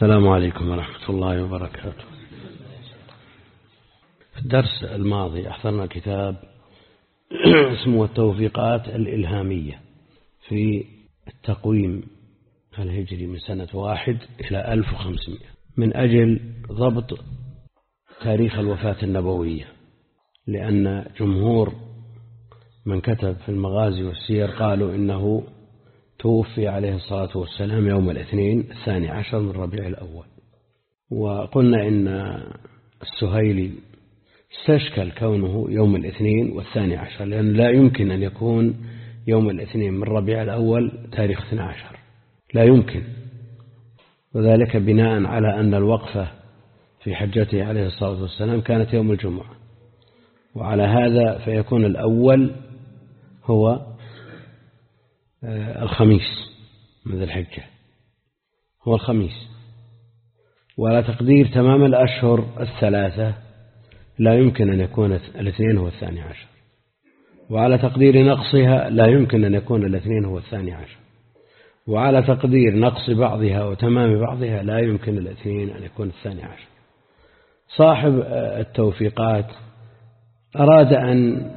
السلام عليكم ورحمة الله وبركاته. في الدرس الماضي أحضرنا كتاب اسمه التوفيقات الإلهامية في التقويم الهجري من سنة 1 إلى 1500 من أجل ضبط تاريخ الوفاة النبوية، لأن جمهور من كتب في المغازي والسير قالوا إنه توفي عليه الصلاة والسلام يوم الاثنين 12 من ربيع الأول. وقلنا إن السهيلي استشكل كونه يوم الاثنين وال12، لأن لا يمكن أن يكون يوم الاثنين من ربيع الأول تاريخ 12، لا يمكن، وذلك بناء على أن الوقفة في حجته عليه الصلاة والسلام كانت يوم الجمعة، وعلى هذا فيكون الأول هو الخميس من ذي الحجة، هو الخميس. وعلى تقدير تمام الأشهر الثلاثة لا يمكن أن يكون الاثنين هو 12، وعلى تقدير نقصها لا يمكن أن يكون الاثنين هو 12، وعلى تقدير نقص بعضها وتمام بعضها لا يمكن الاثنين أن يكون 12. صاحب التوفيقات أراد أن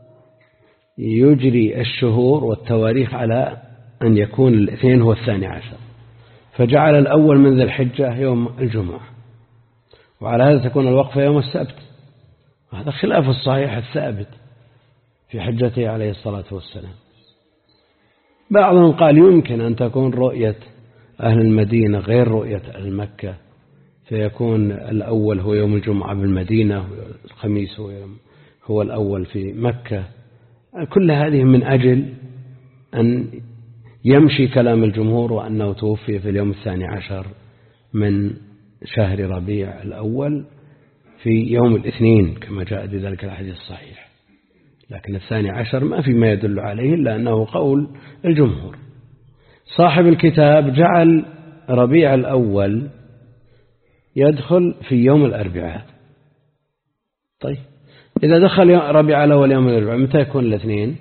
يجري الشهور والتواريخ على أن يكون الاثنين هو 12، فجعل الأول من ذي الحجة يوم الجمعة، وعلى هذا تكون الوقفة يوم السبت. هذا خلاف الصحيح الثابت في حجته عليه الصلاة والسلام. بعضهم قال يمكن أن تكون رؤية أهل المدينة غير رؤية أهل مكة، فيكون الأول هو يوم الجمعة بالمدينة والخميس هو الأول في مكة. كل هذه من أجل أن يمشي كلام الجمهور وأنه توفي في اليوم 12 من شهر ربيع الأول في يوم الاثنين كما جاء بذلك الحديث الصحيح، لكن 12 ما في ما يدل عليه إلا أنه قول الجمهور. صاحب الكتاب جعل ربيع الأول يدخل في يوم الأربعاء. طيب إذا دخل ربيع الأول يوم الأربعاء متى يكون الاثنين؟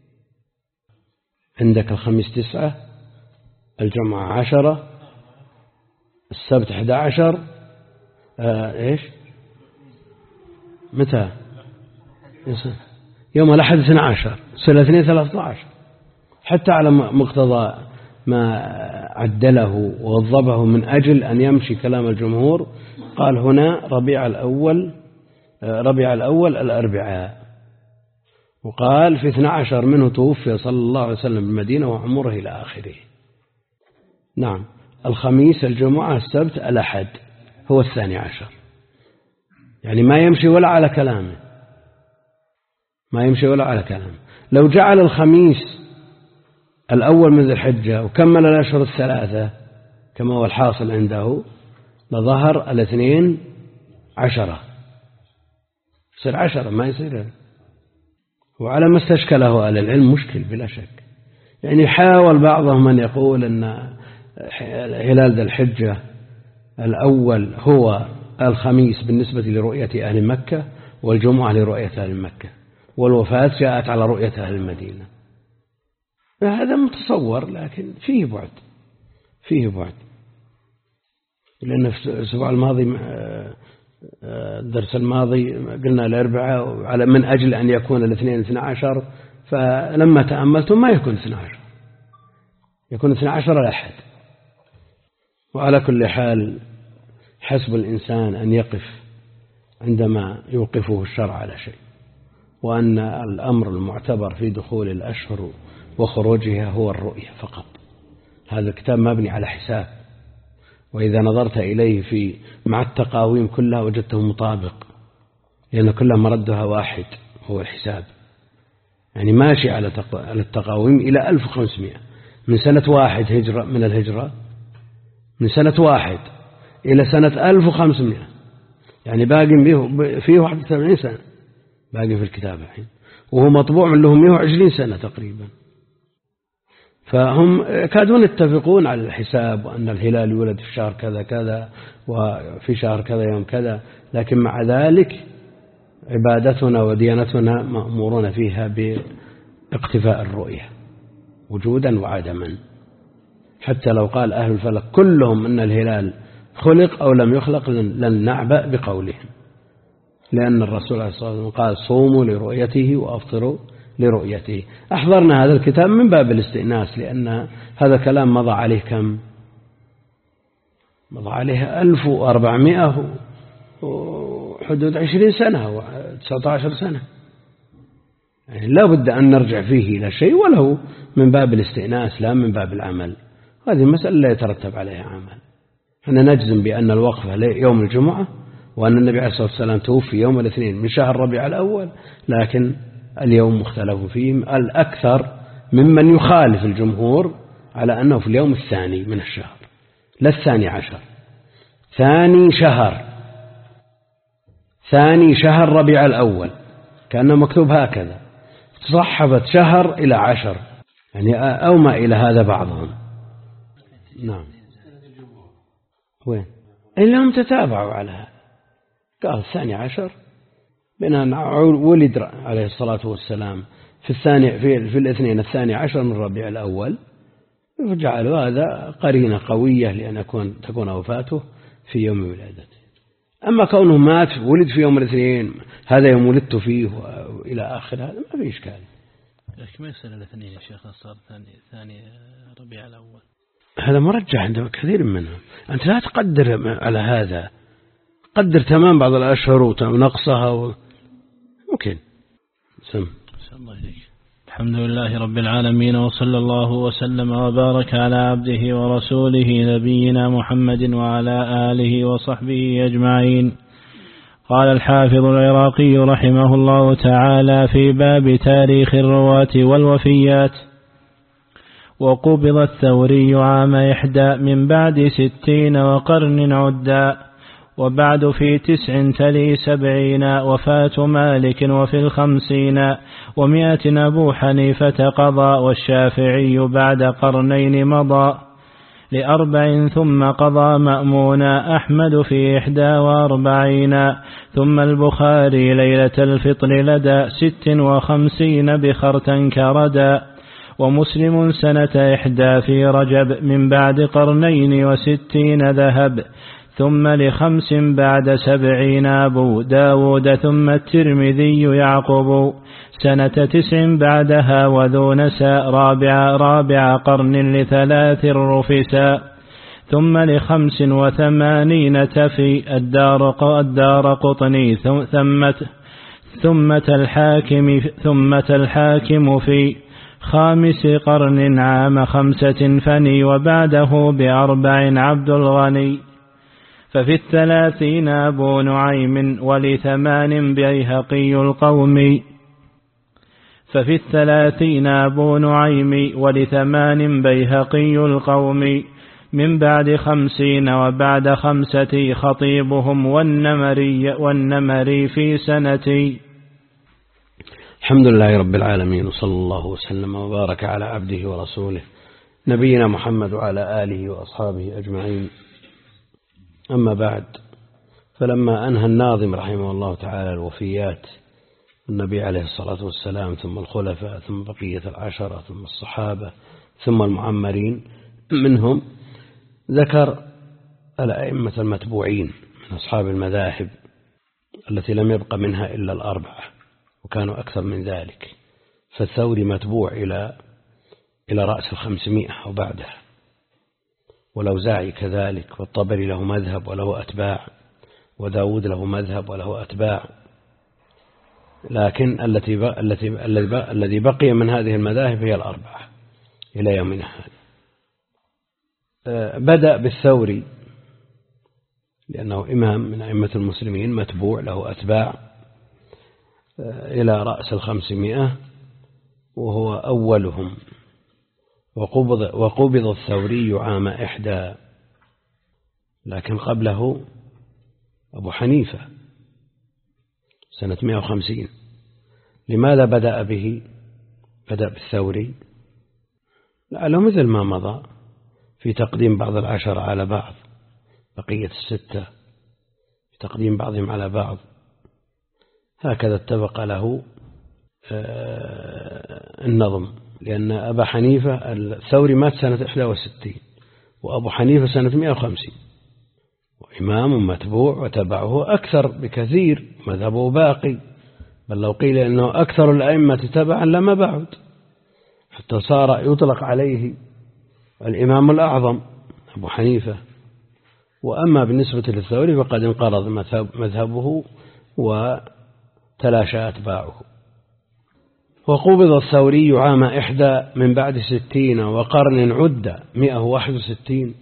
عندك الخميس 9، الجمعة 10، السبت 11، إيش متى؟ يوم الأحد 12، يصير الاثنين 13. حتى على مقتضى ما عدله ووظبه من أجل أن يمشي كلام الجمهور قال هنا ربيع الأول الأربعاء، وقال في 12 منه توفي صلى الله عليه وسلم بالمدينة وعمره إلى آخره. نعم، الخميس الجمعة السبت الأحد هو 12، يعني ما يمشي ولا على كلامه، ما يمشي ولا على كلامه. لو جعل الخميس الأول من ذي الحجة وكمل الأشهر الثلاثة كما هو الحاصل عنده لظهر الاثنين 10، يصير 10 ما يصير. وعلى ما استشكله أهل العلم مشكل بلا شك. يعني حاول بعضهم أن يقول أن هلال ذي الحجة الأول هو الخميس بالنسبة لرؤية أهل مكة، والجمعة لرؤية أهل مكة، والوفاة جاءت على رؤية أهل المدينة. هذا متصور لكن فيه بعد. لأن في الأسبوع الماضي الدرس الماضي قلنا الأربعاء على من أجل أن يكون الاثنين 12، فلما تأملتم ما يكون 12، يكون 12 الأحد. وعلى كل حال حسب الإنسان أن يقف عندما يوقفه الشرع على شيء، وأن الأمر المعتبر في دخول الأشهر وخروجها هو الرؤية فقط. هذا الكتاب مبني على حساب، وإذا نظرت إليه مع التقاويم كلها وجدته مطابق، لأن كلها مردها واحد هو الحساب. يعني ماشي على التقاويم إلى 1500 من سنة 1 هجرة من الهجرة، من سنة 1 إلى سنة 1500، يعني باقي فيه 71 سنة باقي في الكتاب الحين، وهو مطبوع من له 120 سنة تقريبا. فهم كادون يتفقون على الحساب، وأن الهلال يولد في شهر كذا كذا وفي شهر كذا يوم كذا، لكن مع ذلك عبادتنا وديانتنا مأمورون فيها باقتفاء الرؤية وجودا وعدما. حتى لو قال أهل الفلك كلهم أن الهلال خلق أو لم يخلق لن نعبأ بقولهم، لأن الرسول عليه الصلاة والسلام قال صوموا لرؤيته وأفطروا لرؤيته. أحضرنا هذا الكتاب من باب الاستئناس، لأن هذا كلام مضى عليه كم؟ مضى عليه 1400 وحدود 20 سنة و19 سنة، يعني لا بد أن نرجع فيه إلى شيء ولو من باب الاستئناس لا من باب العمل. هذه المسألة لا يترتب عليها عمل. احنا نجزم بأن الوقفة يوم الجمعة، وأن النبي عليه الصلاة والسلام توفي يوم الاثنين من شهر ربيع الأول، لكن اليوم مختلف فيه. الأكثر ممن يخالف الجمهور على أنه في اليوم الثاني من الشهر، لا 12، ثاني شهر ربيع الأول، كأنه مكتوب هكذا، تصحفت شهر إلى 10، يعني أو ما إلى هذا بعضهم. نعم. وين؟ إلا هم تتابعوا على هذا، قال 12 بناء ولد عليه الصلاة والسلام في الاثنين 12 من ربيع الأول، وجعلوا هذا قرينة قوية لأن تكون وفاته في يوم ولادته. أما كونه مات ولد في يوم الاثنين، هذا يوم ولدت فيه وإلى آخر، هذا ما في إشكال. ما يصير الاثنين يا شيخ، صار ثاني ربيع الأول، هذا مرجح عند كثير منهم. أنت لا تقدر على هذا، قدر تمام بعض الأشهر ونقصها ممكن. الله إليك. الحمد لله رب العالمين، وصلى الله وسلم وبارك على عبده ورسوله نبينا محمد وعلى آله وصحبه أجمعين. قال الحافظ العراقي رحمه الله تعالى في باب تاريخ الرواة والوفيات: وقبض الثوري عام 1 من بعد 60 وقرن عدا، وبعد في 9 تلي 70 وفاة مالك، وفي 50 و100 أبو حنيفة قضى، والشافعي بعد قرنين مضى، ل4 ثم قضى مأمونا، أحمد في 41، ثم البخاري ليلة الفطر لدى 56 بخرتا كردا، ومسلم سنة 1 في رجب من بعد قرنين و60 ذهب، ثم ل5 بعد 70 أبو داود، ثم الترمذي يعقب سنة 9 بعدها، وذو نساء رابع قرن ل3 رفسا، ثم ل85 تفي الدار قطني، ثمة الحاكم في 5 قرن عام 5 فني، وبعده ب4 عبد الغني. ففي 30 أبو نعيم، ول8 بيهقي القوم. ففي 30 أبو نعيم، ول8 بيهقي القوم، من بعد 50 وبعد 5 خطيبهم، والنمري في سنتي. الحمد لله رب العالمين، وصلى الله وسلم وبارك على عبده ورسوله نبينا محمد وعلى آله وأصحابه أجمعين. أما بعد، فلما أنهى الناظم رحمه الله تعالى الوفيات، النبي عليه الصلاة والسلام، ثم الخلفاء، ثم بقية 10، ثم الصحابة، ثم المعمرين منهم، ذكر الأئمة المتبوعين من أصحاب المذاهب التي لم يبق منها إلا 4، وكانوا أكثر من ذلك. فالثوري متبوع إلى رأس 500 وبعدها، والأوزاعي كذلك، والطبري له مذهب وله أتباع، وداود له مذهب وله أتباع. لكن الذي بقي من هذه المذاهب هي 4 إلى يومنا هذا. بدأ بالثوري لأنه إمام من أئمة المسلمين، متبوع له أتباع، إلى رأس 500، وهو أولهم. وقبض الثوري عام 1، لكن قبله أبو حنيفة سنة 150. لماذا بدأ بالثوري؟ لعله مثل ما مضى في تقديم بعض 10 على بعض، بقية 6 في تقديم بعضهم على بعض، هكذا اتفق له النظم. لأن أبا حنيفة الثوري مات سنة 61، وأبو حنيفة سنة 150، وإمام متبوع وتبعه أكثر بكثير، مذهبه باقي، بل لو قيل أنه أكثر الأئمة تبعا لما بعد، حتى صار يطلق عليه الإمام الأعظم أبو حنيفة. وأما بالنسبة للثوري فقد انقرض مذهبه وتلاشى أتباعه. وقبض الثوري عام 1 من بعد 60 وقرن عد 161،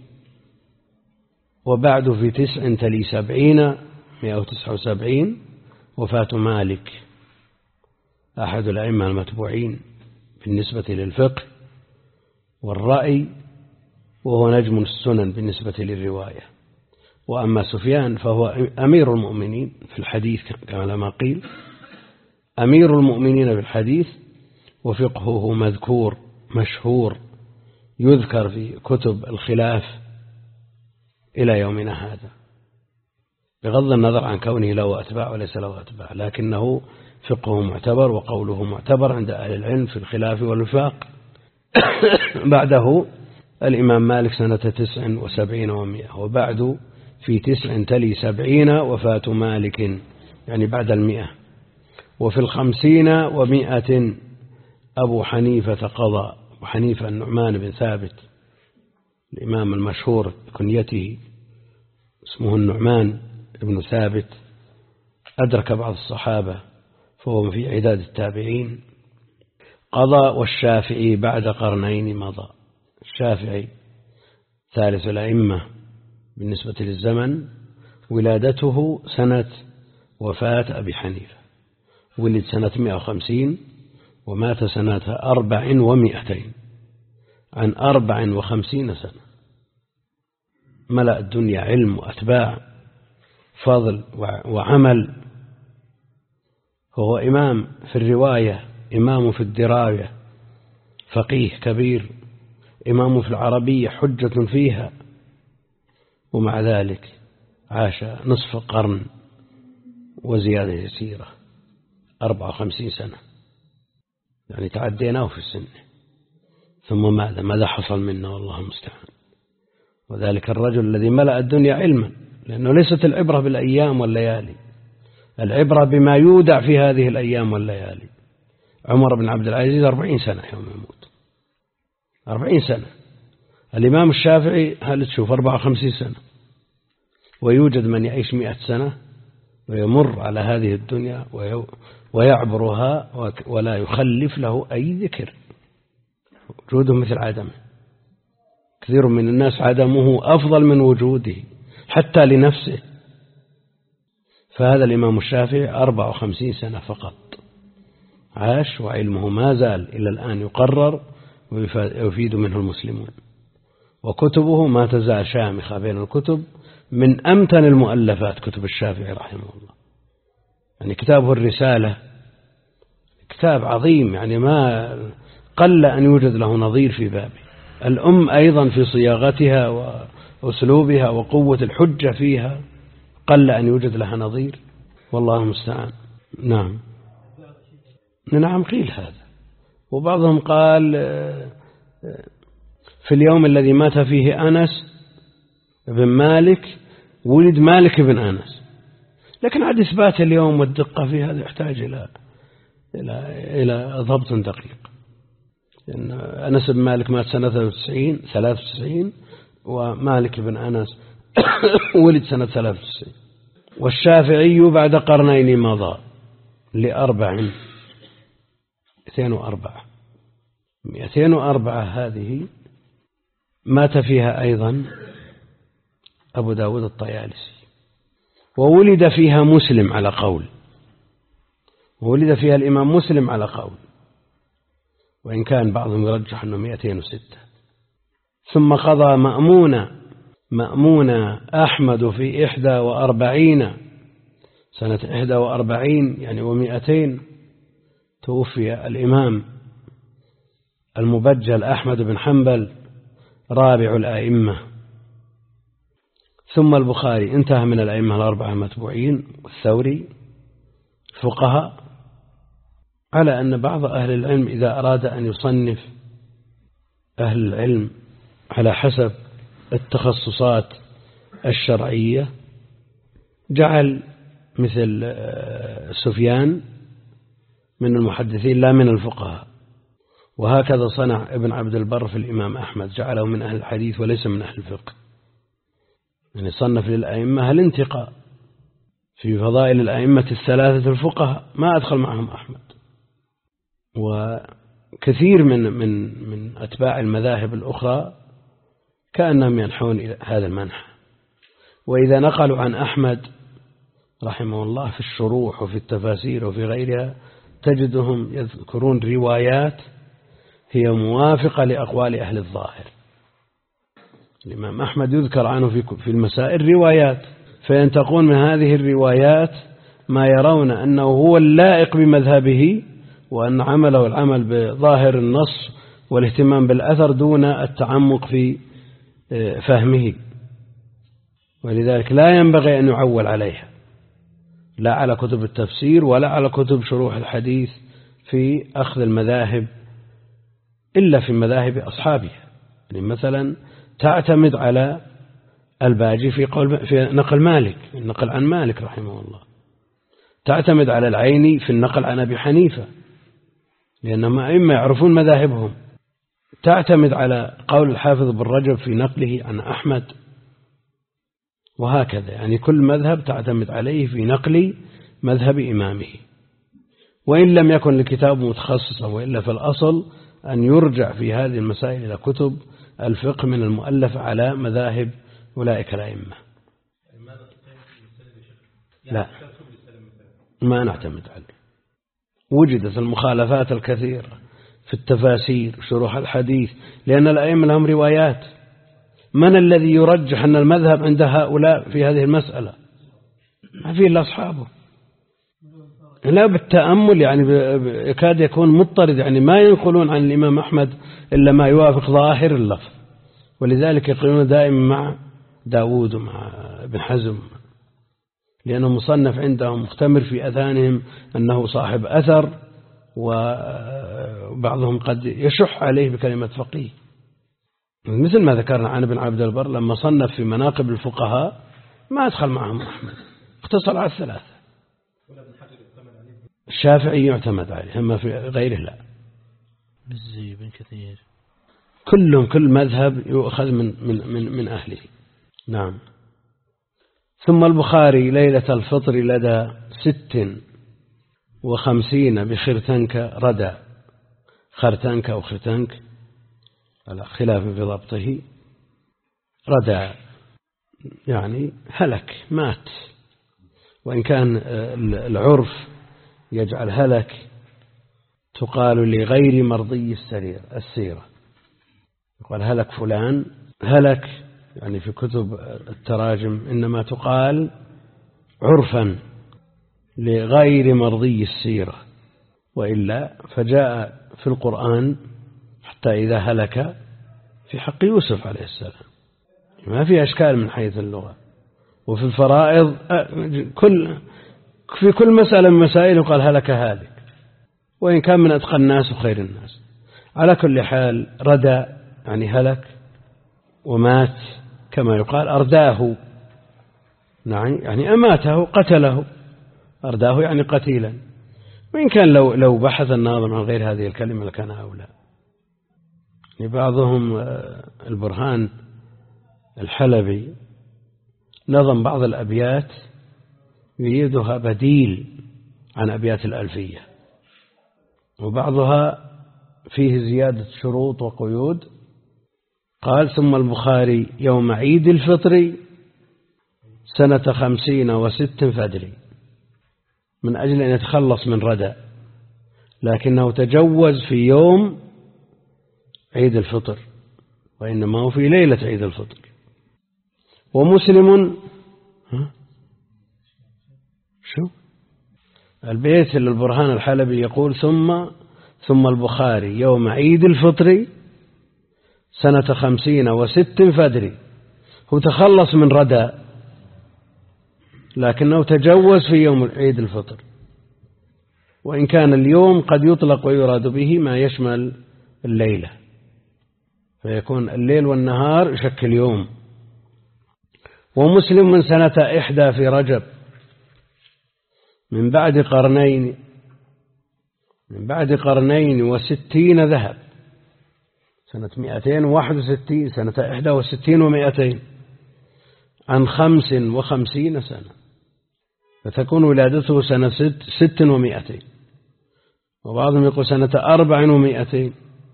وبعد في 9 تلي 70 179 وفاة مالك أحد الأئمة المتبوعين بالنسبة للفقه والرأي، وهو نجم السنن بالنسبة للرواية. وأما سفيان فهو أمير المؤمنين في الحديث كما قيل، أمير المؤمنين في الحديث، وفقهه مذكور مشهور يذكر في كتب الخلاف إلى يومنا هذا، بغض النظر عن كونه له أتباع وليس له أتباع، لكنه فقهه معتبر وقوله معتبر عند أهل العلم في الخلاف والوفاق. بعده الإمام مالك سنة 79 و100، وبعد في 9 تلي 70 وفاة مالك يعني بعد 100، وفي 50 و100 أبو حنيفة قضى. أبو حنيفة النعمان بن ثابت الإمام المشهور كنيته اسمه النعمان بن ثابت، أدرك بعض الصحابة فهو في عداد التابعين، قضى. والشافعي بعد قرنين مضى. الشافعي ثالث الأئمة بالنسبة للزمن، ولادته سنة وفاة أبي حنيفة، ولد سنة 150 ومات سنة 400، عن 54 سنة. ملأ الدنيا علم وأتباع، فضل وعمل. هو إمام في الرواية، إمام في الدراية، فقيه كبير، إمام في العربية، حجة فيها، ومع ذلك عاش نصف قرن وزيادة يسيرة، 54 سنة، يعني تعديناه في السن. ثم ماذا حصل منه والله المستعان. وذلك الرجل الذي ملأ الدنيا علما، لأنه ليست العبرة بالأيام والليالي، العبرة بما يودع في هذه الأيام والليالي. عمر بن عبد العزيز 40 سنة يوم يموت، 40 سنة. الإمام الشافعي هل تشوف 54 سنة، ويوجد من يعيش 100 سنة ويمر على هذه الدنيا ويعبرها ولا يخلف له أي ذكر، وجوده مثل عدمه. كثير من الناس عدمه أفضل من وجوده حتى لنفسه. فهذا الإمام الشافعي 54 سنة فقط عاش، وعلمه ما زال إلى الآن يقرر ويفيد منه المسلمون، وكتبه ما تزال شامخة بين الكتب، من أمتن المؤلفات كتب الشافعي رحمه الله. يعني كتابه الرسالة كتاب عظيم، يعني ما قل أن يوجد له نظير في بابه. الأم أيضا في صياغتها وأسلوبها وقوة الحجة فيها قل أن يوجد لها نظير، والله المستعان. نعم قيل هذا. وبعضهم قال في اليوم الذي مات فيه أنس بن مالك ولد مالك بن أنس، لكن عاد إثبات اليوم والدقة في هذا يحتاج إلى ضبط دقيق. لأن أنس بن مالك مات سنة 93 ومالك بن أنس ولد سنة 93. والشافعي بعد قرنين مضى ل4 204 هذه مات فيها أيضا أبو داود الطيالسي، وولد فيها مسلم على قول، وولد فيها الإمام مسلم على قول، وإن كان بعضهم يرجح أنه 206. ثم قضى مأمون أحمد في 41 سنة 41 يعني 200 توفي الإمام المبجل أحمد بن حنبل رابع الأئمة. ثم البخاري انتهى من الأئمة الأربعة المتبوعين، والثوري فقهاء، على أن بعض أهل العلم إذا أراد أن يصنف أهل العلم على حسب التخصصات الشرعية جعل مثل سفيان من المحدثين لا من الفقهاء، وهكذا صنع ابن عبد البر في الإمام أحمد، جعله من أهل الحديث وليس من أهل الفقه. يعني صنف للأئمة الانتقاء في فضائل الأئمة الثلاثة الفقهاء، ما أدخل معهم أحمد. وكثير من أتباع المذاهب الأخرى كأنهم ينحون إلى هذا المنحى. وإذا نقلوا عن أحمد رحمه الله في الشروح وفي التفاسير وفي غيرها تجدهم يذكرون روايات هي موافقة لأقوال أهل الظاهر. الإمام أحمد يذكر عنه في المسائل روايات، فينتقون من هذه الروايات ما يرون أنه هو اللائق بمذهبه، وأن عمله العمل بظاهر النص والاهتمام بالأثر دون التعمق في فهمه. ولذلك لا ينبغي أن يعول عليها، لا على كتب التفسير ولا على كتب شروح الحديث في أخذ المذاهب إلا في مذاهب أصحابها. يعني مثلا تعتمد على الباجي في نقل مالك، النقل عن مالك رحمه الله، تعتمد على العيني في النقل عن أبي حنيفة لأنهم أئمة يعرفون مذاهبهم، تعتمد على قول الحافظ بن رجب في نقله عن أحمد، وهكذا. يعني كل مذهب تعتمد عليه في نقل مذهب إمامه، وإن لم يكن لكتاب متخصص، وإلا في الأصل أن يرجع في هذه المسائل إلى كتب الفقه من المؤلف على مذاهب أولئك الأئمة. لا، ما نعتمد عليه. وجدت المخالفات الكثيرة في التفاسير شروح الحديث لأن الأئمة لهم روايات. من الذي يرجح أن المذهب عند هؤلاء في هذه المسألة؟ ما فيه إلا أصحابه. لا بالتأمل يعني يكاد يكون مضطرد، يعني ما ينقلون عن الإمام أحمد إلا ما يوافق ظاهر اللفظ. ولذلك يقولون دائما مع داود ومع ابن حزم، لأنه مصنف عندهم مختمر في أذهانهم أنه صاحب أثر، وبعضهم قد يشح عليه بكلمة فقيه، مثل ما ذكرنا عن ابن عبد البر لما صنف في مناقب الفقهاء ما أدخل معهم أحمد، اقتصر على الثلاثة. الشافعي يعتمد عليه، أما في غيره لا. بالزي بن كثير كل مذهب يؤخذ من أهله. نعم. ثم البخاري ليلة الفطر لدى 56 بخرتنك ردى، خرتنك أو خرتنك على خلاف في ضبطه، ردى يعني هلك مات، وإن كان العرف يجعل هلك تقال لغير مرضي السيرة، يقال هلك فلان، هلك يعني في كتب التراجم إنما تقال عرفا لغير مرضي السيرة، وإلا فجاء في القرآن حتى إذا هلك في حق يوسف عليه السلام، ما في أشكال من حيث اللغة. وفي الفرائض في كل مسألة من مسائل يقال هلك هالك، وإن كان من أتقى الناس وخير الناس. على كل حال ردى يعني هلك، ومات كما يقال أرداه، يعني أماته قتله، أرداه يعني قتيلا. وإن كان لو بحث الناظم عن غير هذه الكلمة لكان أولى. بعضهم البرهان الحلبي نظم بعض الأبيات يريدها بديل عن أبيات الألفية، وبعضها فيه زيادة شروط وقيود. قال: ثم البخاري يوم عيد الفطر سنة 50 فدري، من أجل أن يتخلص من ردى، لكنه تجوز في يوم عيد الفطر، وإنما هو في ليلة عيد الفطر. ومسلم شو البيت للبرهان الحلبي يقول: ثم البخاري يوم عيد الفطر سنة 50 فدري، هو تخلص من ردى لكنه تجوز في يوم عيد الفطر، وإن كان اليوم قد يطلق ويراد به ما يشمل الليلة، فيكون الليل والنهار يشكل يوم. ومسلم من سنة 1 في رجب من بعد قرنين و60 ذهب، سنة 261 سنة 61 و200 عن 55 سنة، فتكون ولادته سنة 6 و200، وبعضهم يقول سنة 4 و200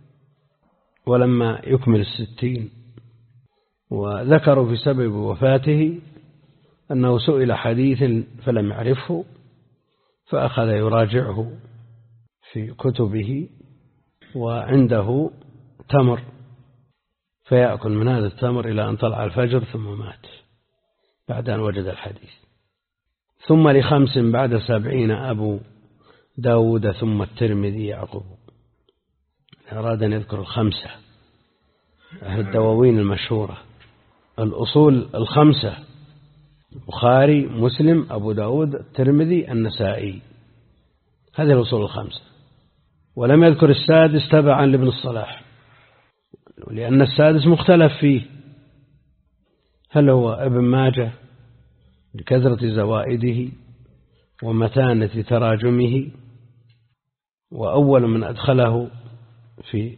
ولما يكمل 60. وذكروا في سبب وفاته أنه سئل حديث فلم يعرفه فأخذ يراجعه في كتبه، وعنده تمر فيأكل من هذا التمر إلى أن طلع الفجر ثم مات بعد أن وجد الحديث. ثم ل5 بعد 70 أبو داود ثم الترمذي يعقوب. أراد أن يذكر 5 أهل الدواوين المشهورة، الأصول 5: البخاري، مسلم، أبو داود، الترمذي، النسائي، هذه الأصول 5. ولم يذكر السادس تبعا لابن الصلاح، لأن السادس مختلف فيه، هل هو ابن ماجه لكثرة زوائده ومتانة تراجمه، وأول من أدخله في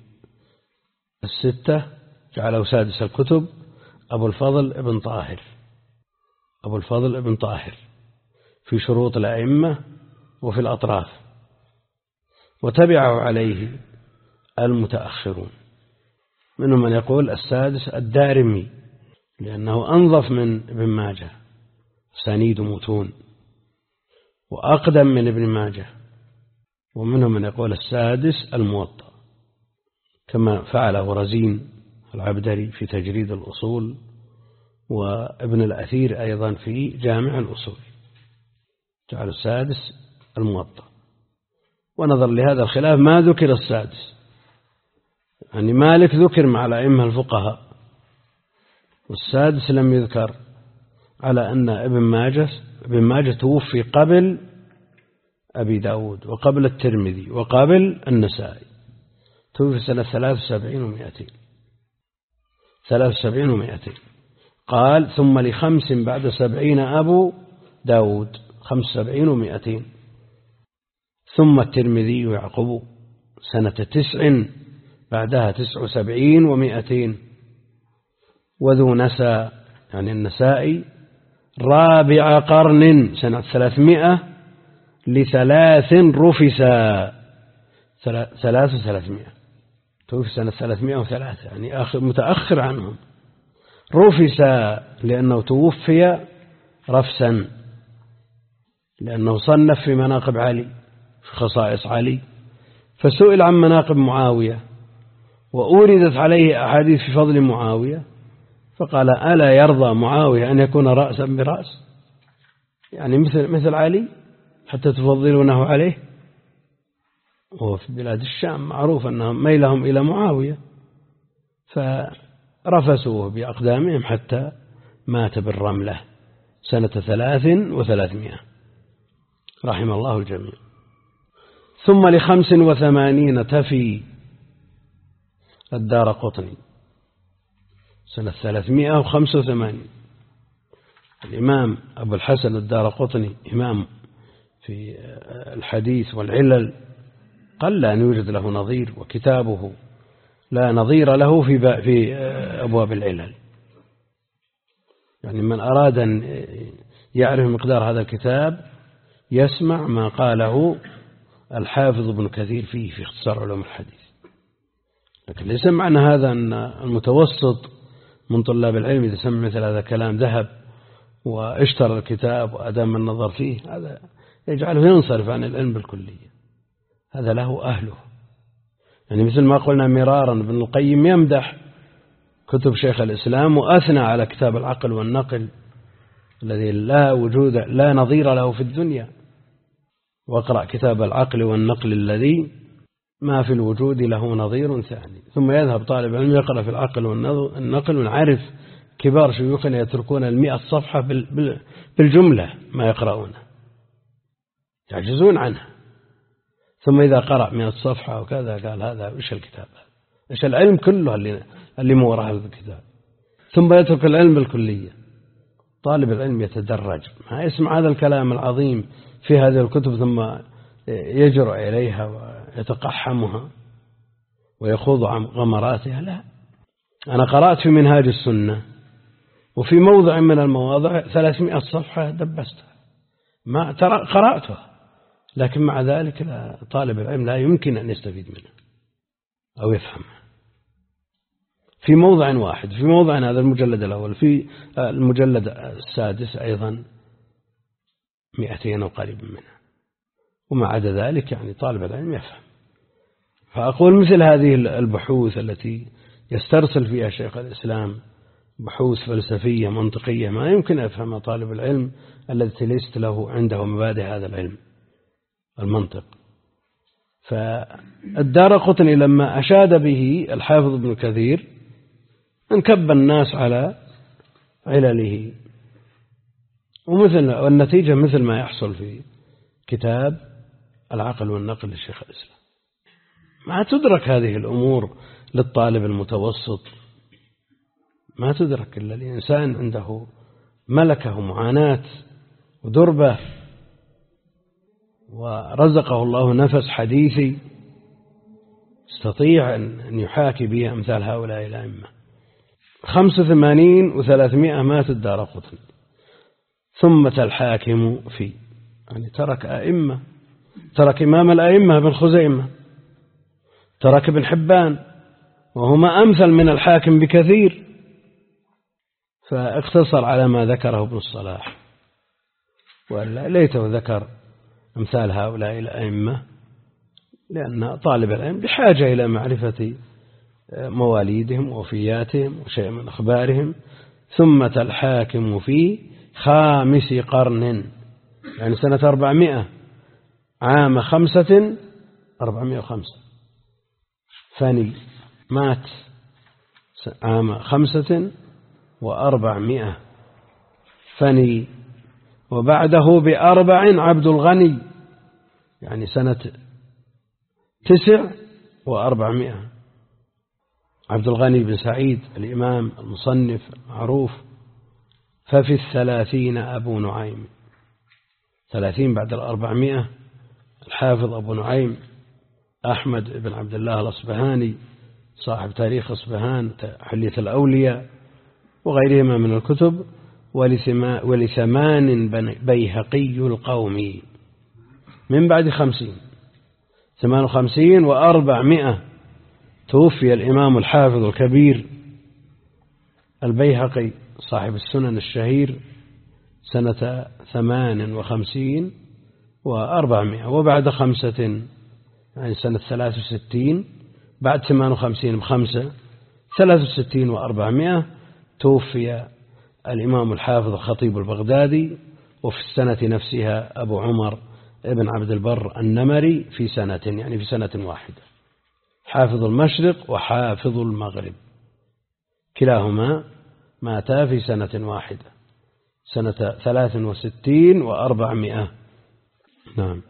6 جعله سادس الكتب أبو الفضل ابن طاهر في شروط الأئمة وفي الأطراف، وتبعه عليه المتأخرون، منهم من يقول السادس الدارمي لأنه أنظف من ابن ماجه، سنيد متون وأقدم من ابن ماجه، ومنهم من يقول السادس الموطأ كما فعله رزين العبدري في تجريد الأصول، وابن الأثير أيضا في جامع الأصول جعل السادس الموطأ. ونظر لهذا الخلاف ما ذكر السادس، يعني مالك ذكر مع الأئمة الفقهاء والسادس لم يذكر، على أن ابن ماجه توفي قبل أبي داود وقبل الترمذي وقبل النسائي، توفي سنة 73 و200. قال ثم ل5 بعد 70 أبو داود 75 و200، ثم الترمذي يعقب سنة 9 بعدها 79 و200، وذو نسى يعني النسائي رابع قرن سنة 300 ل3 رفسا 300، توفي سنة 303 يعني متأخر عنهم. رفسا لأنه توفي رفسا، لأنه صنف في مناقب علي، في خصائص علي، فسئل عن مناقب معاوية وأوردت عليه أحاديث في فضل معاوية، فقال ألا يرضى معاوية أن يكون رأسا برأس، يعني مثل علي حتى تفضلونه عليه؟ وفي بلاد الشام معروف أنهم ميلهم إلى معاوية، فرفسوه بأقدامهم حتى مات بالرملة سنة 300 رحم الله الجميع. ثم ل85 تفي الدارقطني سنة 385. الإمام أبو الحسن الدارقطني إمام في الحديث والعلل، قل أن يوجد له نظير، وكتابه لا نظير له في أبواب العلل. يعني من أراد أن يعرف مقدار هذا الكتاب يسمع ما قاله الحافظ ابن كثير فيه في اختصار علوم الحديث. لكن ليس معنى هذا أن المتوسط من طلاب العلم إذا سمع مثل هذا كلام ذهب واشترى الكتاب وأدام النظر فيه، هذا يجعله ينصرف عن العلم بالكلية. هذا له أهله، يعني مثل ما قلنا مرارا ابن القيم يمدح كتب شيخ الإسلام وأثنى على كتاب العقل والنقل الذي لا نظير له في الدنيا، واقرأ كتاب العقل والنقل الذي ما في الوجود له نظير ثاني. ثم يذهب طالب علم يقرأ في العقل والنقل ونعرف كبار شيوخنا يتركون 100 صفحة بالجملة ما يقرؤونه، يعجزون عنها. ثم إذا قرأ 100 صفحة وكذا قال هذا إيش الكتاب، إيش العلم كله اللي ما وراء هذا الكتاب، ثم يترك العلم بالكلية. طالب العلم يتدرج، ما يسمع هذا الكلام العظيم في هذه الكتب ثم يجرؤ إليها ويتقحمها ويخوض غمراتها. لا، أنا قرأت في منهاج السنة وفي موضع من المواضع 300 صفحة دبستها، ما قرأتها، لكن مع ذلك طالب العلم لا يمكن أن يستفيد منها أو يفهمها. في موضع واحد، في موضع هذا المجلد الأول، في المجلد السادس أيضا 200 وقريب منها، وما عدا ذلك يعني طالب العلم يفهم. فأقول مثل هذه البحوث التي يسترسل فيها شيخ الإسلام، بحوث فلسفية منطقية، ما يمكن أن يفهمها طالب العلم الذي ليست له عنده مبادئ هذا العلم المنطق. فالدارقطني لما أشاد به الحافظ ابن كثير انكب الناس على علله، والنتيجة مثل ما يحصل في كتاب العقل والنقل للشيخ الإسلام. ما تدرك هذه الأمور للطالب المتوسط، ما تدرك إلا الإنسان عنده ملكة ومعاناة ودربة ورزقه الله نفس حديثي يستطيع أن يحاكي به أمثال هؤلاء الأئمة. 85 و300 مات الدارقطني، ثم الحاكم في، يعني ترك أئمة، ترك إمام الأئمة ابن خزيمة، ترك ابن حبان وهما أمثل من الحاكم بكثير، فاقتصر على ما ذكره ابن الصلاح، ولا ليته ذكر أمثال هؤلاء الأئمة، لأن طالب العلم بحاجة إلى معرفة مواليدهم ووفياتهم وشيء من أخبارهم. ثم الحاكم في 5 قرن، يعني سنة 400، عام 5 405، فني مات عام 5 و400 فني. وبعده ب4 عبد الغني، يعني سنة 9 و400، عبد الغني بن سعيد الإمام المصنف المعروف. ففي 30 أبو نعيم، 30 بعد 400 الحافظ أبو نعيم أحمد بن عبد الله الأصبهاني صاحب تاريخ أصبهان، حلية الأولياء وغيرهما من الكتب. ول8 بيهقي القومي من بعد 50، 58 و400 توفي الإمام الحافظ الكبير البيهقي صاحب السنن الشهير سنة 58 و400. وبعد 5 يعني سنة 63، بعد 58 ب5 63 و400 توفي الإمام الحافظ الخطيب البغدادي. وفي السنة نفسها أبو عمر ابن عبد البر النمري في سنة، يعني في سنة واحدة، حافظ المشرق وحافظ المغرب كلاهما ماتا في سنة واحدة، سنة 63 و400. نعم.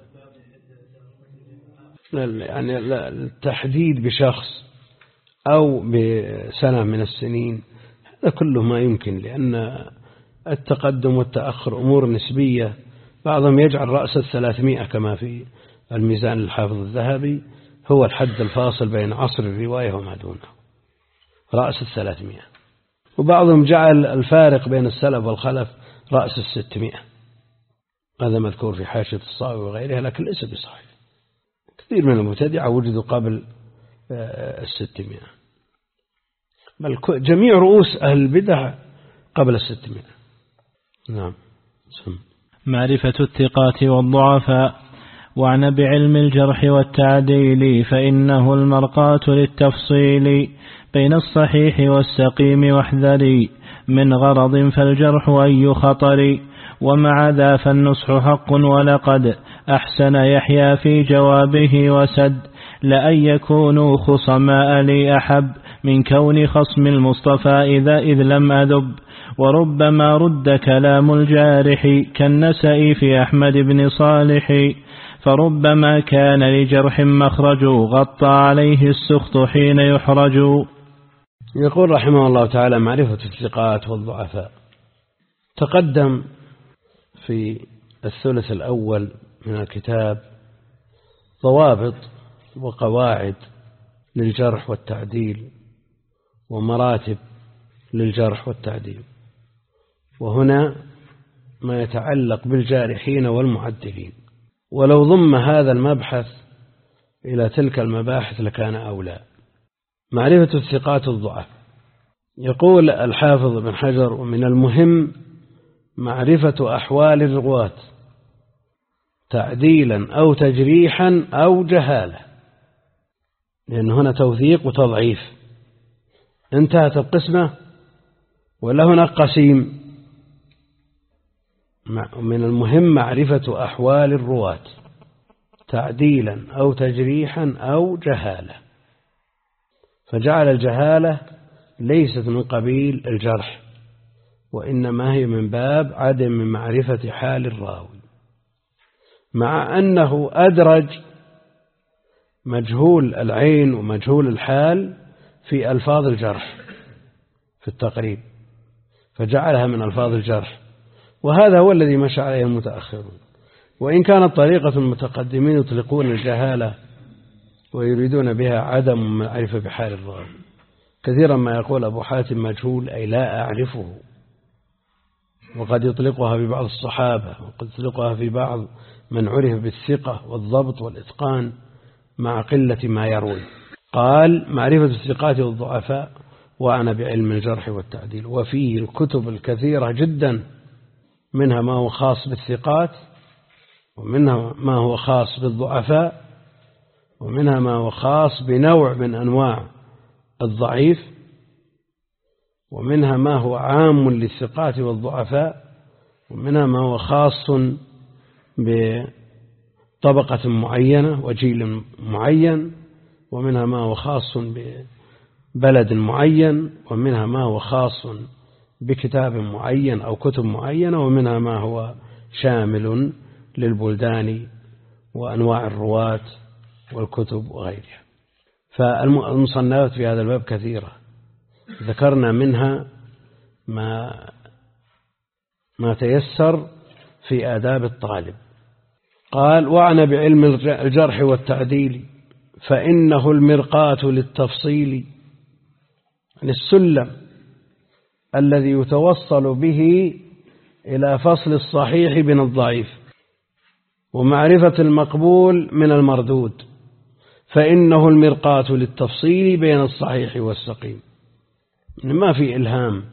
يعني التحديد بشخص أو بسنة من السنين هذا كله ما يمكن، لأن التقدم والتأخر أمور نسبية. بعضهم يجعل رأس 300 كما في الميزان الحافظ الذهبي هو الحد الفاصل بين عصر الرواية وما دونه، رأس 300. وبعضهم جعل الفارق بين السلف والخلف رأس 600، هذا مذكور في حاشية الصاوي وغيرها، لكن ليس بصحيح. كثير من المبتدعة وجدوا قبل 600، بل جميع رؤوس أهل البدع قبل 600. نعم. معرفة الثقات والضعفاء. وعن بعلم الجرح والتعديل فإنه المرقاة للتفصيل بين الصحيح والسقيم، واحذري من غرض فالجرح أي خطر. ومع ذا فالنصح حق، ولقد أحسن يحيى في جوابه وسد. لأن يكونوا خصماء لي أحب من كون خصم المصطفى إذ لم أذب. وربما رد كلام الجارح كالنسأ في أحمد بن صالح. فربما كان لجرح مخرج غطى عليه السخط حين يحرج. يقول رحمه الله تعالى: معرفة الثقات والضعفاء. تقدم في الثلث الأول من الكتاب ضوابط وقواعد للجرح والتعديل ومراتب للجرح والتعديل، وهنا ما يتعلق بالجارحين والمعدلين، ولو ضم هذا المبحث إلى تلك المباحث لكان أولى. معرفة الثقات الضعف. يقول الحافظ بن حجر: ومن المهم معرفة أحوال الرواة تعديلا أو تجريحا أو جهالة، لأن هنا توثيق وتضعيف، انتهت القسمة ولا هناك قسيم. من المهم معرفة أحوال الرواة تعديلا أو تجريحا أو جهالة، فجعل الجهالة ليست من قبيل الجرح، وإنما هي من باب عدم معرفة حال الراوي، مع أنه أدرج مجهول العين ومجهول الحال في ألفاظ الجرح في التقريب، فجعلها من ألفاظ الجرح، وهذا هو الذي مشى عليه المتأخرون. وإن كانت طريقة المتقدمين يطلقون الجهالة ويريدون بها عدم معرفة بحال الراوي، كثيرا ما يقول أبو حاتم مجهول أي لا أعرفه، وقد يطلقها في بعض الصحابة، وقد يطلقها في بعض من عرف بالثقة والضبط والإتقان مع قلة ما يروي. قال: معرفة الثقات والضعفاء، وأنا بعلم الجرح والتعديل، وفيه الكتب الكثيرة جدا، منها ما هو خاص بالثقات، ومنها ما هو خاص بالضعفاء، ومنها ما هو خاص بنوع من أنواع الضعيف، ومنها ما هو عام للثقات والضعفاء، ومنها ما هو خاص بطبقة معينة وجيل معين، ومنها ما هو خاص ببلد معين، ومنها ما هو خاص بكتاب معين أو كتب معينة، ومنها ما هو شامل للبلدان وأنواع الرواة والكتب وغيرها. فالمصنفات في هذا الباب كثيرة، ذكرنا منها ما تيسر في آداب الطالب. قال: وأنا بعلم الجرح والتعديل فإنه المرقاة للتفصيل، السلم الذي يتوصل به إلى فصل الصحيح من الضعيف ومعرفة المقبول من المردود، فإنه المرقاة للتفصيل بين الصحيح والسقيم. ما في إلهام،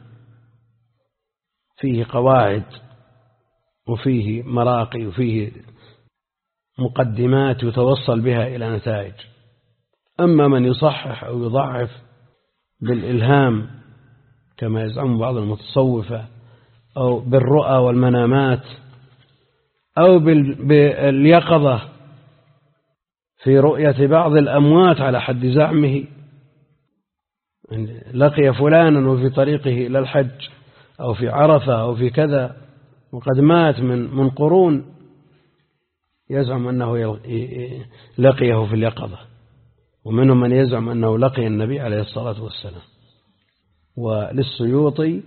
فيه قواعد وفيه مراقي وفيه مقدمات يتوصل بها إلى نتائج. أما من يصحح أو يضعف بالإلهام كما يزعم بعض المتصوفة، أو بالرؤى والمنامات، أو باليقظة في رؤية بعض الأموات على حد زعمه، لقي فلانا وفي طريقه إلى الحج أو في عرفة أو في كذا وقد مات من قرون، يزعم أنه لقيه في اليقظة، ومنهم من يزعم أنه لقي النبي عليه الصلاة والسلام. وللسيوطي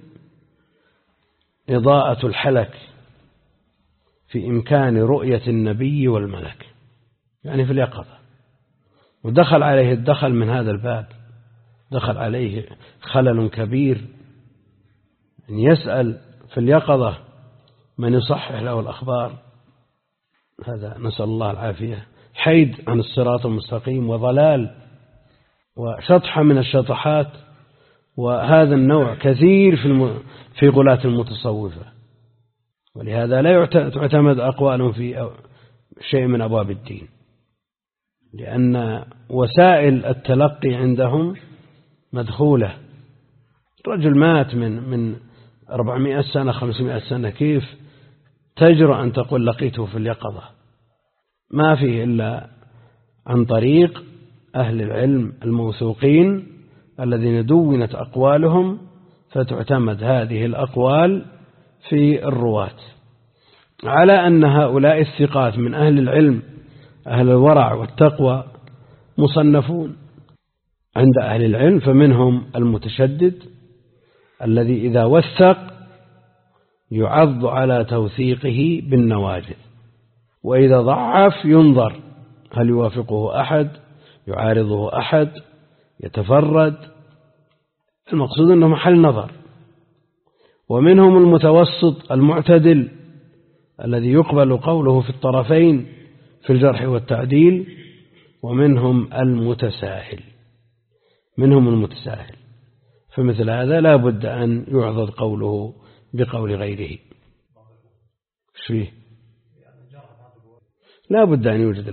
إضاءة الحلك في إمكان رؤية النبي والملك، يعني في اليقظة، ودخل عليه الدخل من هذا الباب، دخل عليه خلل كبير أن يسأل في اليقظة من يصحح له الأخبار. هذا نسأل الله العافية، حيد عن الصراط المستقيم وضلال وشطحة من الشطحات، وهذا النوع كثير في غلاة المتصوفة، ولهذا لا تعتمد أقوالهم في شيء من أبواب الدين، لأن وسائل التلقي عندهم مدخولة. رجل مات من 400 سنة 500 سنة، كيف تجرؤ أن تقول لقيته في اليقظة؟ ما فيه إلا عن طريق أهل العلم الموثوقين الذين دونت أقوالهم، فتعتمد هذه الأقوال في الرواة، على أن هؤلاء الثقات من أهل العلم أهل الورع والتقوى مصنفون عند أهل العلم، فمنهم المتشدد الذي إذا وثق يعض على توثيقه بالنواجذ، وإذا ضعف ينظر هل يوافقه أحد، يعارضه أحد، يتفرد. المقصود أنه محل نظر. ومنهم المتوسط المعتدل الذي يقبل قوله في الطرفين في الجرح والتعديل، ومنهم المتساهل. فمثل هذا لا بد أن يعضد قوله بقول غيره. فيه لا بد أن يوجد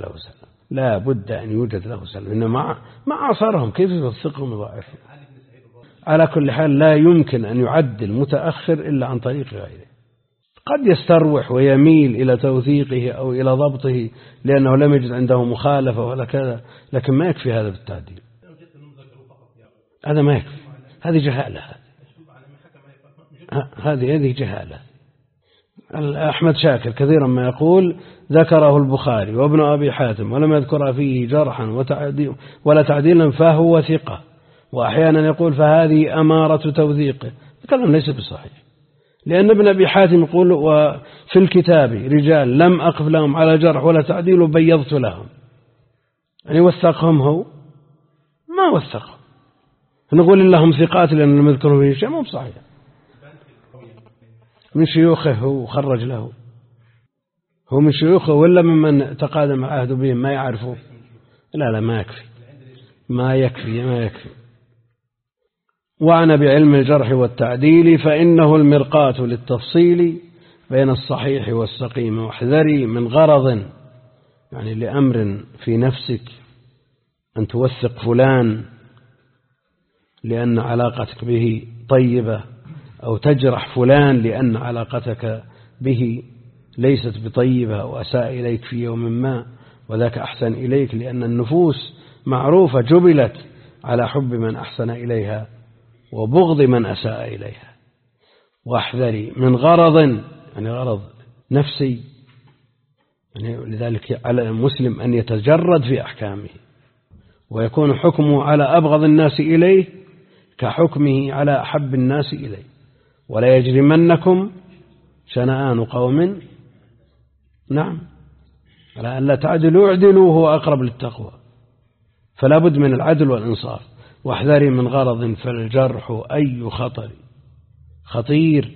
له سلم، إنما ما عصرهم كيف يوثقهم ويضعفهم. على كل حال لا يمكن أن يعدل متأخر إلا عن طريق غيره. قد يستروح ويميل إلى توثيقه أو إلى ضبطه لأنه لم يجد عنده مخالفة ولا كذا، لكن ما يكفي هذا بالتعديل. هذا ما يكفي، هذه جهالة. هذه جهالة. أحمد شاكر كثيرا ما يقول ذكره البخاري وابن أبي حاتم ولم يذكر فيه جرحا ولا تعديلا فهو ثقة، وأحيانا يقول فهذه أمارة توثيقه. الكلام ليس بصحيح، لأن ابن أبي حاتم يقول وفي الكتاب رجال لم أقف لهم على جرح ولا تعديل وبيضت لهم. يعني وثقهم هو؟ ما وثقهم. نقول لهم ثقات لأن لم يذكروا فيه شيء، مو بصحيح. من شيوخه وخرج له، هو من شيوخه ولا ممن تقادم عهد بهم ما يعرفوا؟ لا ما يكفي. وعن بعلم الجرح والتعديل فإنه المرقاة للتفصيل بين الصحيح والسقيم، واحذري من غرض، يعني لأمر في نفسك أن توثق فلان لأن علاقتك به طيبة، أو تجرح فلان لأن علاقتك به ليست بطيبة وأساء إليك في يوم ما، وذاك أحسن إليك، لأن النفوس معروفة جبلت على حب من أحسن إليها وبغض من أساء إليها. واحذري من غرض، يعني غرض نفسي، يعني لذلك على المسلم أن يتجرد في أحكامه، ويكون حكمه على أبغض الناس إليه كحكمه على أحب الناس إليه. ولا يجرمنكم شنآن قوم على أن لا تعدلوا اعدلوا هو أقرب للتقوى. فلا بد من العدل والإنصاف. واحذري من غرض فالجرح أي خطير،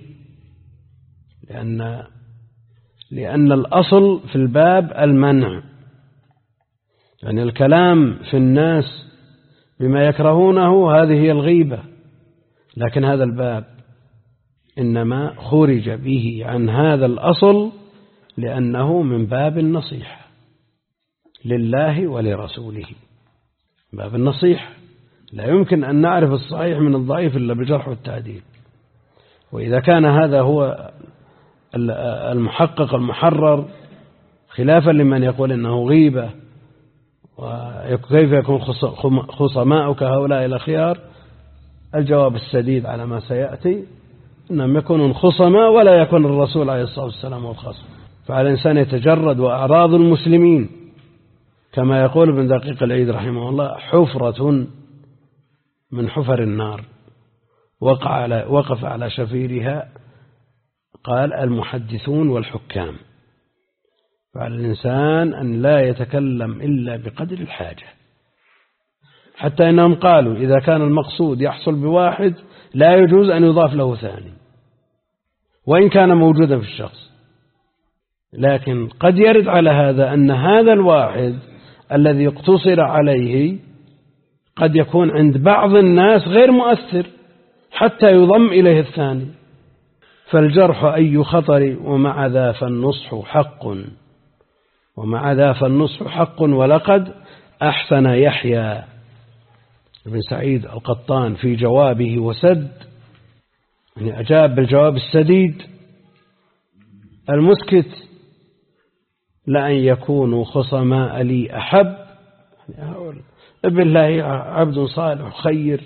لأن الأصل في الباب المنع، يعني الكلام في الناس بما يكرهونه هذه هي الغيبة، لكن هذا الباب إنما خرج به عن هذا الأصل لأنه من باب النصيحة لله ولرسوله، باب النصيحة. لا يمكن أن نعرف الصحيح من الضعيف إلا بالجرح والتعديل. وإذا كان هذا هو المحقق المحرر، خلافا لمن يقول إنه غيبة وكيف يكون خصماؤك هؤلاء الأخيار، الجواب السديد على ما سيأتي إنهم يكونون خصماء ولا يكون الرسول عليه الصلاة والسلام والخصم. فعلى الإنسان يتجرد. وأعراض المسلمين كما يقول ابن دقيق العيد رحمه الله حفرة من حفر النار وقف على شفيرها، قال المحدثون والحكام. فعلى الإنسان أن لا يتكلم إلا بقدر الحاجة، حتى إنهم قالوا إذا كان المقصود يحصل بواحد لا يجوز أن يضاف له ثاني وإن كان موجودا في الشخص. لكن قد يرد على هذا أن هذا الواحد الذي اقتصر عليه قد يكون عند بعض الناس غير مؤثر حتى يضم إليه الثاني. فالجرح أي خطر ومع ذا فالنصح حق ولقد أحسن يحيى بن سعيد القطان في جوابه وسد، يعني أجاب بالجواب السديد المسكت: لأن يكونوا خصماء لي أحب. بالله عبد صالح خير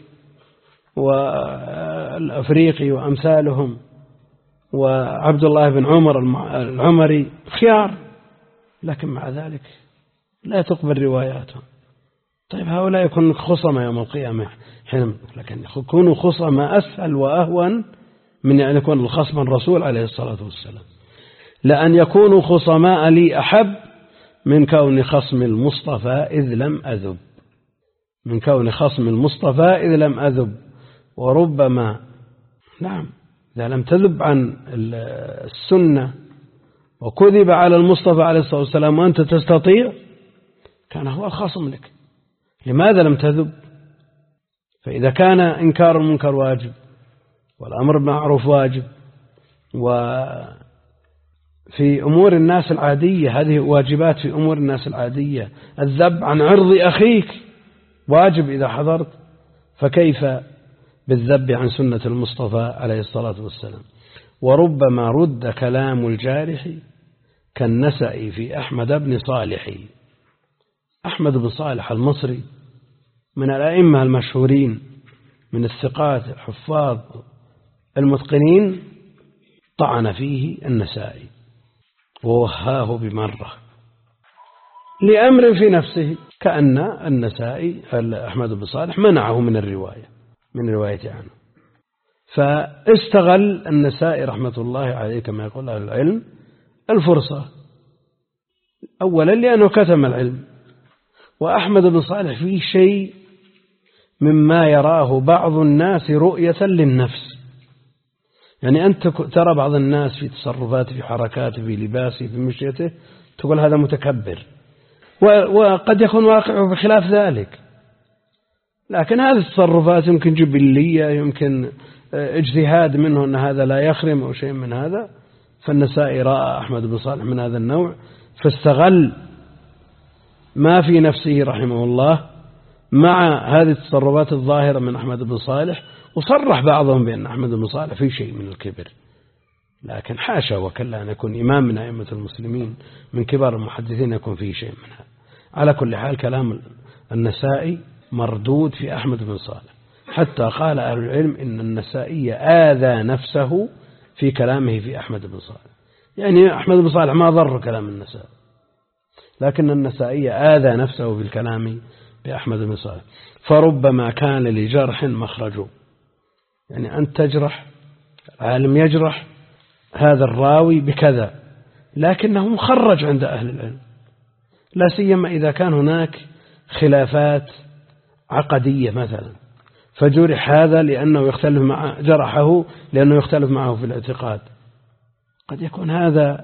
والأفريقي وأمثالهم وعبد الله بن عمر العمري خيار، لكن مع ذلك لا تقبل رواياتهم. طيب هؤلاء يكون خصماء يوم القيامة، لكن يكونوا خصماء أسهل وأهون من أن يكون الخصم الرسول عليه الصلاة والسلام، لأن يكونوا خصماء لي أحب من كون خصم المصطفى إذ لم أذب، من كون خصم المصطفى إذ لم أذب. وربما نعم إذا لم تذب عن السنة وكذب على المصطفى عليه الصلاة والسلام وأنت تستطيع كان هو الخصم لك، لماذا لم تذب؟ فإذا كان إنكار المنكر واجب والأمر بالمعروف واجب، وفي أمور الناس العادية هذه واجبات في أمور الناس العادية، الذب عن عرض أخيك واجب إذا حضرت، فكيف بالذب عن سنة المصطفى عليه الصلاة والسلام؟ وربما رد كلام الجارح كالنسأ في أحمد بن صالح. أحمد بن صالح المصري من الأئمة المشهورين من الثقات الحفاظ المتقنين، طعن فيه النسائي ووهاه بمرة لأمر في نفسه، كأن النسائي أحمد بن صالح منعه من رواية عنه. فاستغل النسائي رحمة الله عليه كما يقول أهل العلم الفرصة، أولا لأنه كتم العلم، وأحمد بن صالح فيه شيء مما يراه بعض الناس رؤية للنفس. يعني أنت ترى بعض الناس في تصرفاته في حركاته في لباسه في مشيته تقول هذا متكبر، وقد يكون واقعه بخلاف ذلك، لكن هذه التصرفات يمكن جبلية، يمكن اجتهاد منه أن هذا لا يخرم أو شيء من هذا. فالنسائي رأى أحمد بن صالح من هذا النوع، فاستغل ما في نفسه رحمه الله مع هذه التصرفات الظاهرة من أحمد بن صالح، وصرح بعضهم بأن أحمد بن صالح في شيء من الكبر، لكن حاشا وكلا أن يكون إمام من أئمة المسلمين من كبار المحدثين يكون فيه شيء من هذا. على كل حال كلام النسائي مردود في أحمد بن صالح، حتى قال أهل العلم إن النسائي آذى نفسه في كلامه في أحمد بن صالح. يعني أحمد بن صالح ما ضر كلام النسائي، لكن النسائي آذى نفسه في الكلام بأحمد بن صالح. فربما كان لجرح مخرج، يعني أنت تجرح، العالم يجرح هذا الراوي بكذا، لكنه مخرج عند أهل العلم، لا سيما إذا كان هناك خلافات عقدية مثلا، فجرح هذا لأنه يختلف مع جرحه لأنه يختلف معه في الاعتقاد، قد يكون هذا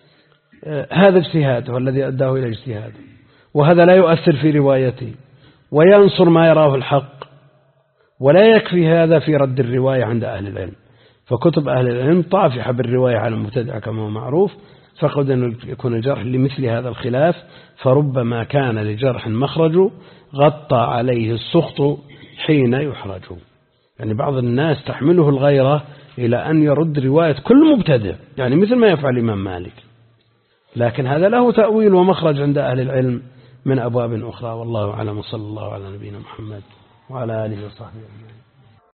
اجتهاده الذي أداه إلى اجتهاده، وهذا لا يؤثر في روايته وينصر ما يراه الحق، ولا يكفي هذا في رد الرواية عند أهل العلم. فكتب أهل العلم طافحة بالرواية على المبتدع كما هو معروف، فقد أن يكون الجرح لمثل هذا الخلاف. فربما كان لجرح مخرج غطى عليه السخط حين يحرج. يعني بعض الناس تحمله الغيرة إلى أن يرد رواية كل مبتدع، يعني مثل ما يفعل الإمام مالك، لكن هذا له تأويل ومخرج عند أهل العلم من أبواب أخرى. والله أعلم، صلى الله على نبينا محمد وعلى آله وصحبه أجمعين.